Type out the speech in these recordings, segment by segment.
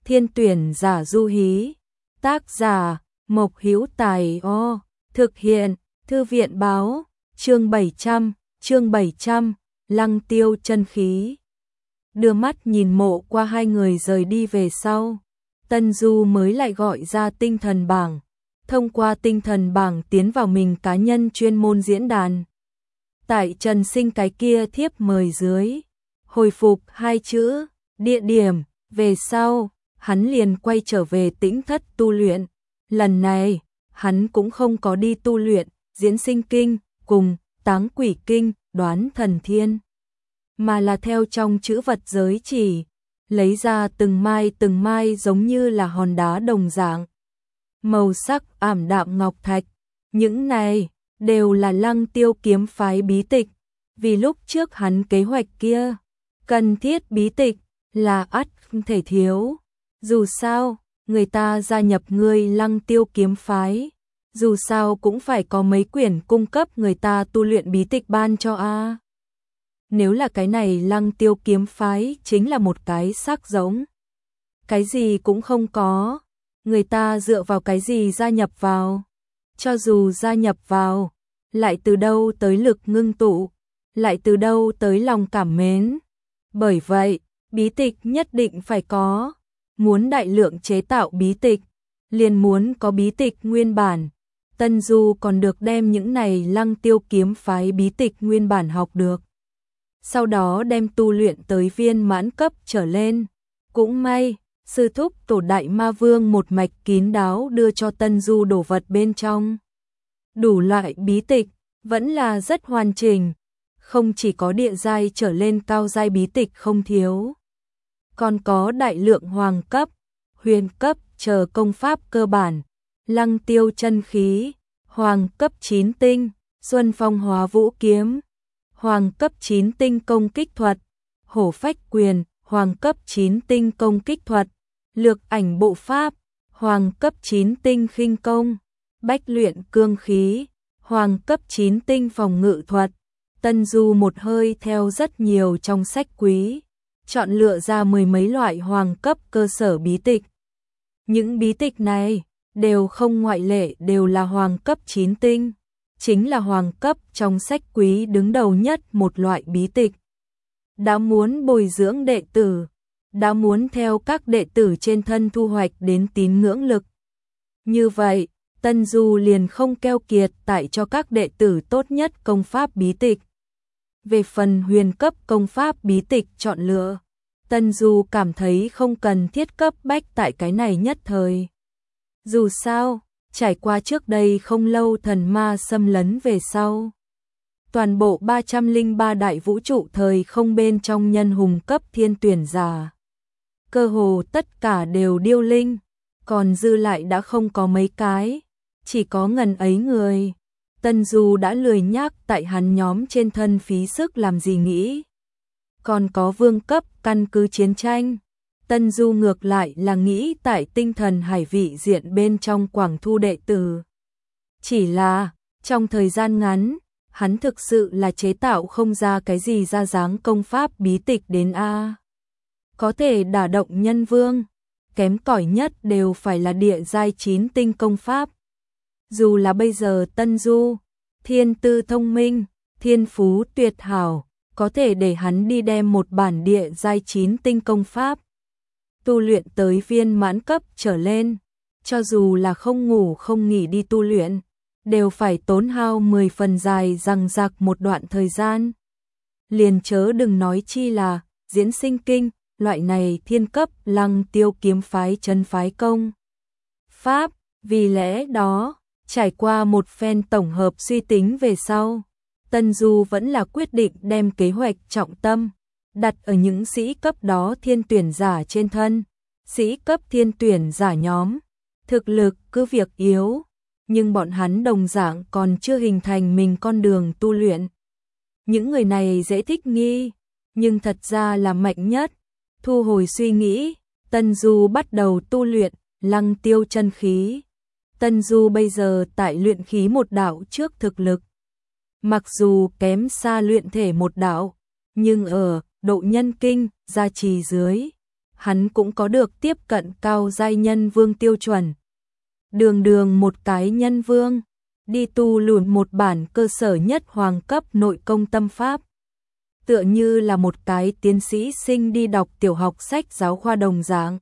Thiên tuyển giả du hí. Tác giả Mộc Hữu Tài. Thực hiện Thư viện báo. Chương 700, Lăng Tiêu chân khí. Đưa mắt nhìn mộ qua hai người rời đi về sau, Tân Du mới lại gọi ra tinh thần bảng, thông qua tinh thần bảng tiến vào mình cá nhân chuyên môn diễn đàn. Tại Trần Sinh cái kia thiếp mời dưới, hồi phục hai chữ, địa điểm, về sau, hắn liền quay trở về tĩnh thất tu luyện. Lần này, hắn cũng không có đi tu luyện diễn sinh kinh cùng táng quỷ kinh, đoán thần thiên, mà là theo trong chữ vật giới chỉ, lấy ra từng mai giống như là hòn đá đồng dạng, màu sắc ảm đạm ngọc thạch. Những này đều là Lăng Tiêu kiếm phái bí tịch, vì lúc trước hắn kế hoạch kia, cần thiết bí tịch là ắt không thể thiếu. Dù sao, người ta gia nhập ngươi Lăng Tiêu kiếm phái, dù sao cũng phải có mấy quyển cung cấp người ta tu luyện bí tịch ban cho a. Nếu là cái này Lăng Tiêu kiếm phái chính là một cái xác giống, cái gì cũng không có, người ta dựa vào cái gì gia nhập vào? Cho dù gia nhập vào, lại từ đâu tới lực ngưng tụ, lại từ đâu tới lòng cảm mến? Bởi vậy, bí tịch nhất định phải có, muốn đại lượng chế tạo bí tịch, liền muốn có bí tịch nguyên bản. Tân Du còn được đem những này Lăng Tiêu kiếm phái bí tịch nguyên bản học được, sau đó đem tu luyện tới viên mãn cấp trở lên. Cũng may, sư thúc Tổ Đại Ma Vương một mạch kín đáo đưa cho Tân Du đồ vật bên trong. Đủ loại bí tịch, vẫn là rất hoàn chỉnh, không chỉ có địa giai trở lên cao giai bí tịch không thiếu, còn có đại lượng hoàng cấp, huyền cấp chờ công pháp cơ bản. Lăng Tiêu chân khí, hoàng cấp 9 tinh, Xuân Phong Hóa Vũ kiếm, hoàng cấp 9 tinh công kích thuật, Hổ Phách quyền, hoàng cấp 9 tinh công kích thuật, Lược ảnh bộ pháp, hoàng cấp 9 tinh khinh công, Bách luyện cương khí, hoàng cấp 9 tinh phòng ngự thuật. Tân Du một hơi theo rất nhiều trong sách quý, chọn lựa ra mười mấy loại hoàng cấp cơ sở bí tịch. Những bí tịch này đều không ngoại lệ đều là hoàng cấp 9 tinh, chính là hoàng cấp trong sách quý đứng đầu nhất một loại bí tịch. Đã muốn bồi dưỡng đệ tử, đã muốn theo các đệ tử trên thân thu hoạch đến tín ngưỡng lực. Như vậy, Tân Du liền không keo kiệt tại cho các đệ tử tốt nhất công pháp bí tịch. Về phần huyền cấp công pháp bí tịch chọn lựa, Tân Du cảm thấy không cần thiết cấp bách tại cái này nhất thời. Dù sao, trải qua trước đây không lâu thần ma xâm lấn về sau, toàn bộ 303 đại vũ trụ thời không bên trong nhân hùng cấp thiên tuyển giả, cơ hồ tất cả đều điêu linh, còn dư lại đã không có mấy cái, chỉ có ngần ấy người. Tân Du đã lười nhác tại hắn nhóm trên thân phí sức làm gì nghĩ. Còn có vương cấp căn cứ chiến tranh, Tân Du ngược lại là nghĩ tại tinh thần hải vị diện bên trong quảng thu đệ tử. Chỉ là, trong thời gian ngắn, hắn thực sự là chế tạo không ra cái gì ra dáng công pháp bí tịch đến a. Có thể đả động nhân vương, kém cỏi nhất đều phải là địa giai 9 tinh công pháp. Dù là bây giờ Tân Du, thiên tư thông minh, thiên phú tuyệt hảo, có thể để hắn đi đem một bản địa giai 9 tinh công pháp tu luyện tới viên mãn cấp trở lên, cho dù là không ngủ không nghỉ đi tu luyện, đều phải tốn hao 10 phần dài dằng dặc một đoạn thời gian. Liền chớ đừng nói chi là diễn sinh kinh, loại này thiên cấp Lăng Tiêu kiếm phái chân phái công pháp. Vì lẽ đó, trải qua một phen tổng hợp suy tính về sau, Tân Du vẫn là quyết định đem kế hoạch trọng tâm đặt ở những sĩ cấp đó thiên tuyển giả trên thân. Sĩ cấp thiên tuyển giả nhóm, thực lực cứ việc yếu, nhưng bọn hắn đồng dạng còn chưa hình thành mình con đường tu luyện. Những người này dễ thích nghi, nhưng thật ra là mạnh nhất. Thu hồi suy nghĩ, Tân Du bắt đầu tu luyện Lăng Tiêu chân khí. Tân Du bây giờ tại luyện khí một đạo trước thực lực, mặc dù kém xa luyện thể một đạo, nhưng ở độ nhân kinh gia trì dưới, hắn cũng có được tiếp cận cao giai nhân vương tiêu chuẩn. Đường đường một cái nhân vương, đi tu luyện một bản cơ sở nhất hoàng cấp nội công tâm pháp. Tựa như là một cái tiến sĩ sinh đi đọc tiểu học sách giáo khoa đồng dạng.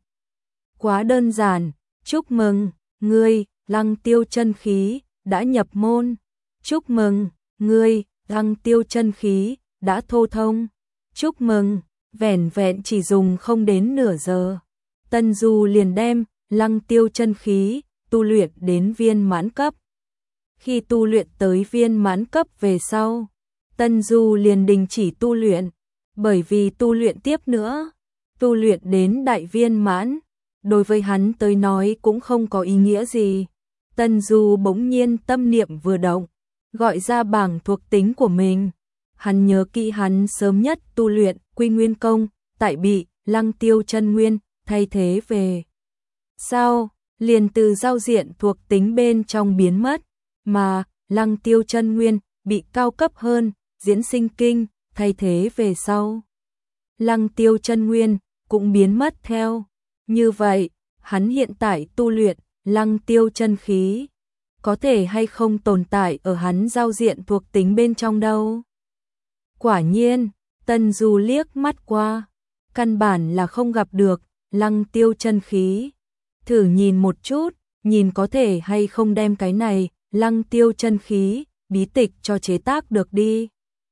Quá đơn giản, chúc mừng, ngươi, Lăng Tiêu chân khí, đã nhập môn. Chúc mừng, ngươi, Lăng Tiêu chân khí, đã thô thông. Chúc mừng, vẻn vẹn chỉ dùng không đến nửa giờ. Tân Du liền đem Lăng Tiêu chân khí tu luyện đến viên mãn cấp. Khi tu luyện tới viên mãn cấp về sau, Tân Du liền đình chỉ tu luyện, bởi vì tu luyện tiếp nữa, tu luyện đến đại viên mãn, đối với hắn tới nói cũng không có ý nghĩa gì. Tân Du bỗng nhiên tâm niệm vừa động, gọi ra bảng thuộc tính của mình. Hắn nhớ kỹ hắn sớm nhất tu luyện Quy Nguyên Công, tại bị Lăng Tiêu chân nguyên thay thế về. Sau, liền từ giao diện thuộc tính bên trong biến mất, mà Lăng Tiêu chân nguyên bị cao cấp hơn Diễn Sinh Kinh thay thế về sau. Lăng Tiêu chân nguyên cũng biến mất theo. Như vậy, hắn hiện tại tu luyện Lăng Tiêu chân khí, có thể hay không tồn tại ở hắn giao diện thuộc tính bên trong đâu. Quả nhiên, Tân Du liếc mắt qua, căn bản là không gặp được Lăng Tiêu chân khí. Thử nhìn một chút, nhìn có thể hay không đem cái này Lăng Tiêu chân khí bí tịch cho chế tác được đi.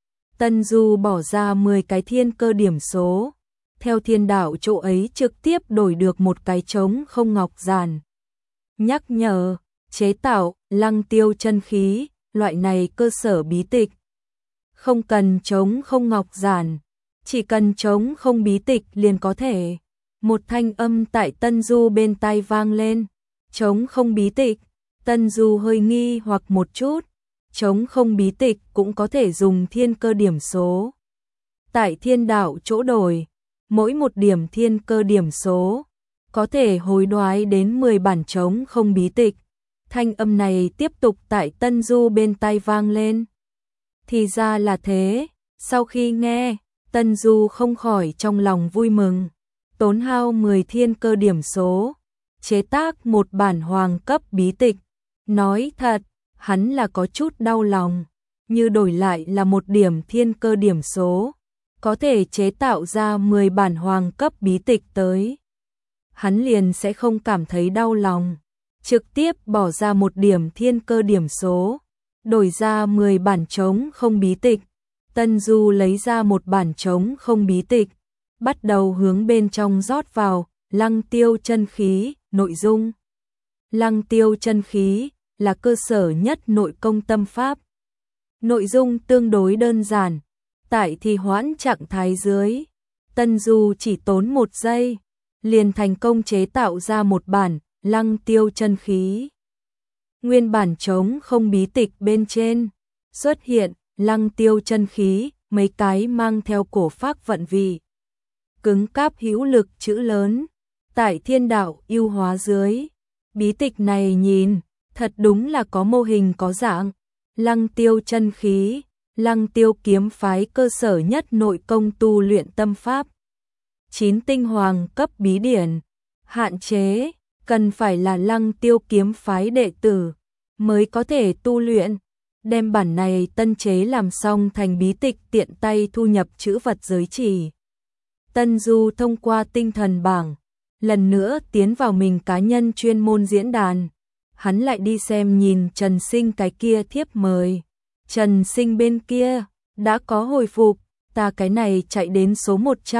Tân Du bỏ ra 10 cái thiên cơ điểm số, theo thiên đạo chỗ ấy trực tiếp đổi được một cái trống không ngọc giản. Nhắc nhở, chế tạo Lăng Tiêu chân khí, loại này cơ sở bí tịch. Không cần trống không ngọc giản, chỉ cần trống không bí tịch liền có thể. Một thanh âm tại Tân Du bên tai vang lên. Trống không bí tịch. Tân Du hơi nghi hoặc một chút. Trống không bí tịch cũng có thể dùng thiên cơ điểm số. Tại thiên đạo chỗ đổi, mỗi một điểm thiên cơ điểm số có thể hối đoái đến 10 bản trống không bí tịch. Thanh âm này tiếp tục tại Tân Du bên tai vang lên. Thì ra là thế, sau khi nghe, Tân Du không khỏi trong lòng vui mừng. Tốn hao 10 thiên cơ điểm số, chế tác một bản hoàng cấp bí tịch. Nói thật, hắn là có chút đau lòng, như đổi lại là một điểm thiên cơ điểm số, có thể chế tạo ra 10 bản hoàng cấp bí tịch tới. Hắn liền sẽ không cảm thấy đau lòng, trực tiếp bỏ ra một điểm thiên cơ điểm số, đổi ra 10 bản trống không bí tịch. Tân Du lấy ra một bản trống không bí tịch, bắt đầu hướng bên trong rót vào Lăng Tiêu chân khí, nội dung. Lăng Tiêu chân khí là cơ sở nhất nội công tâm pháp. Nội dung tương đối đơn giản, tại thì hoãn trạng thái dưới, Tân Du chỉ tốn 1 giây, liền thành công chế tạo ra một bản Lăng Tiêu chân khí. Nguyên bản trống không bí tịch bên trên xuất hiện Lăng Tiêu chân khí, mấy cái mang theo cổ phác vận vị. Cứng cáp hữu lực chữ lớn, tại thiên đạo ưu hóa dưới. Bí tịch này nhìn, thật đúng là có mô hình có dạng. Lăng Tiêu chân khí, Lăng Tiêu kiếm phái cơ sở nhất nội công tu luyện tâm pháp. 9 tinh hoàng cấp bí điển, hạn chế, cần phải là Lăng Tiêu kiếm phái đệ tử mới có thể tu luyện. Đem bản này tân chế làm xong thành bí tịch tiện tay thu nhập chữ vật giới chỉ. Tân Du thông qua tinh thần bảng, lần nữa tiến vào mình cá nhân chuyên môn diễn đàn. Hắn lại đi xem nhìn Trần Sinh cái kia thiếp mời. Trần Sinh bên kia đã có hồi phục, ta cái này chạy đến số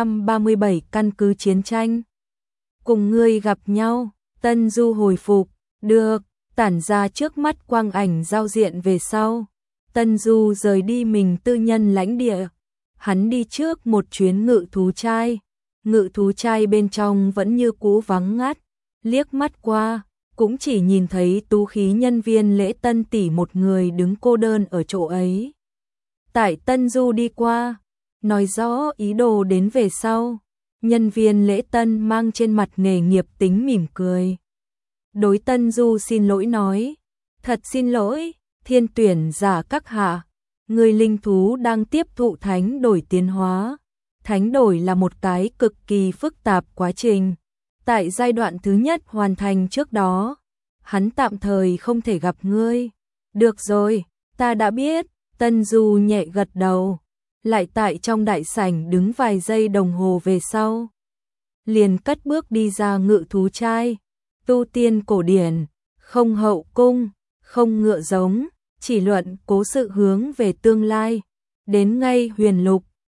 137 căn cứ chiến tranh. Cùng ngươi gặp nhau, Tân Du hồi phục, được, tản ra trước mắt quang ảnh giao diện về sau. Tân Du rời đi mình tư nhân lãnh địa. Hắn đi trước một chuyến ngự thú trai. Ngự thú trai bên trong vẫn như cũ vắng ngắt. Liếc mắt qua, cũng chỉ nhìn thấy tú khí nhân viên lễ tân tỷ một người đứng cô đơn ở chỗ ấy. Tại Tân Du đi qua, nói rõ ý đồ đến về sau. Nhân viên lễ tân mang trên mặt nghề nghiệp tính mỉm cười. Đối Tân Du xin lỗi nói, thật xin lỗi, thiên tuyển giả các hạ, người linh thú đang tiếp thụ thánh đổi tiến hóa, thánh đổi là một cái cực kỳ phức tạp quá trình. Tại giai đoạn thứ nhất hoàn thành trước đó, hắn tạm thời không thể gặp ngươi. Được rồi, ta đã biết, Tân Du nhẹ gật đầu, lại tại trong đại sảnh đứng vài giây đồng hồ về sau. Liền cất bước đi ra ngự thú trai, tu tiên cổ điển, không hậu cung, không ngựa giống, chỉ luận cố sự hướng về tương lai, đến ngay huyền lục,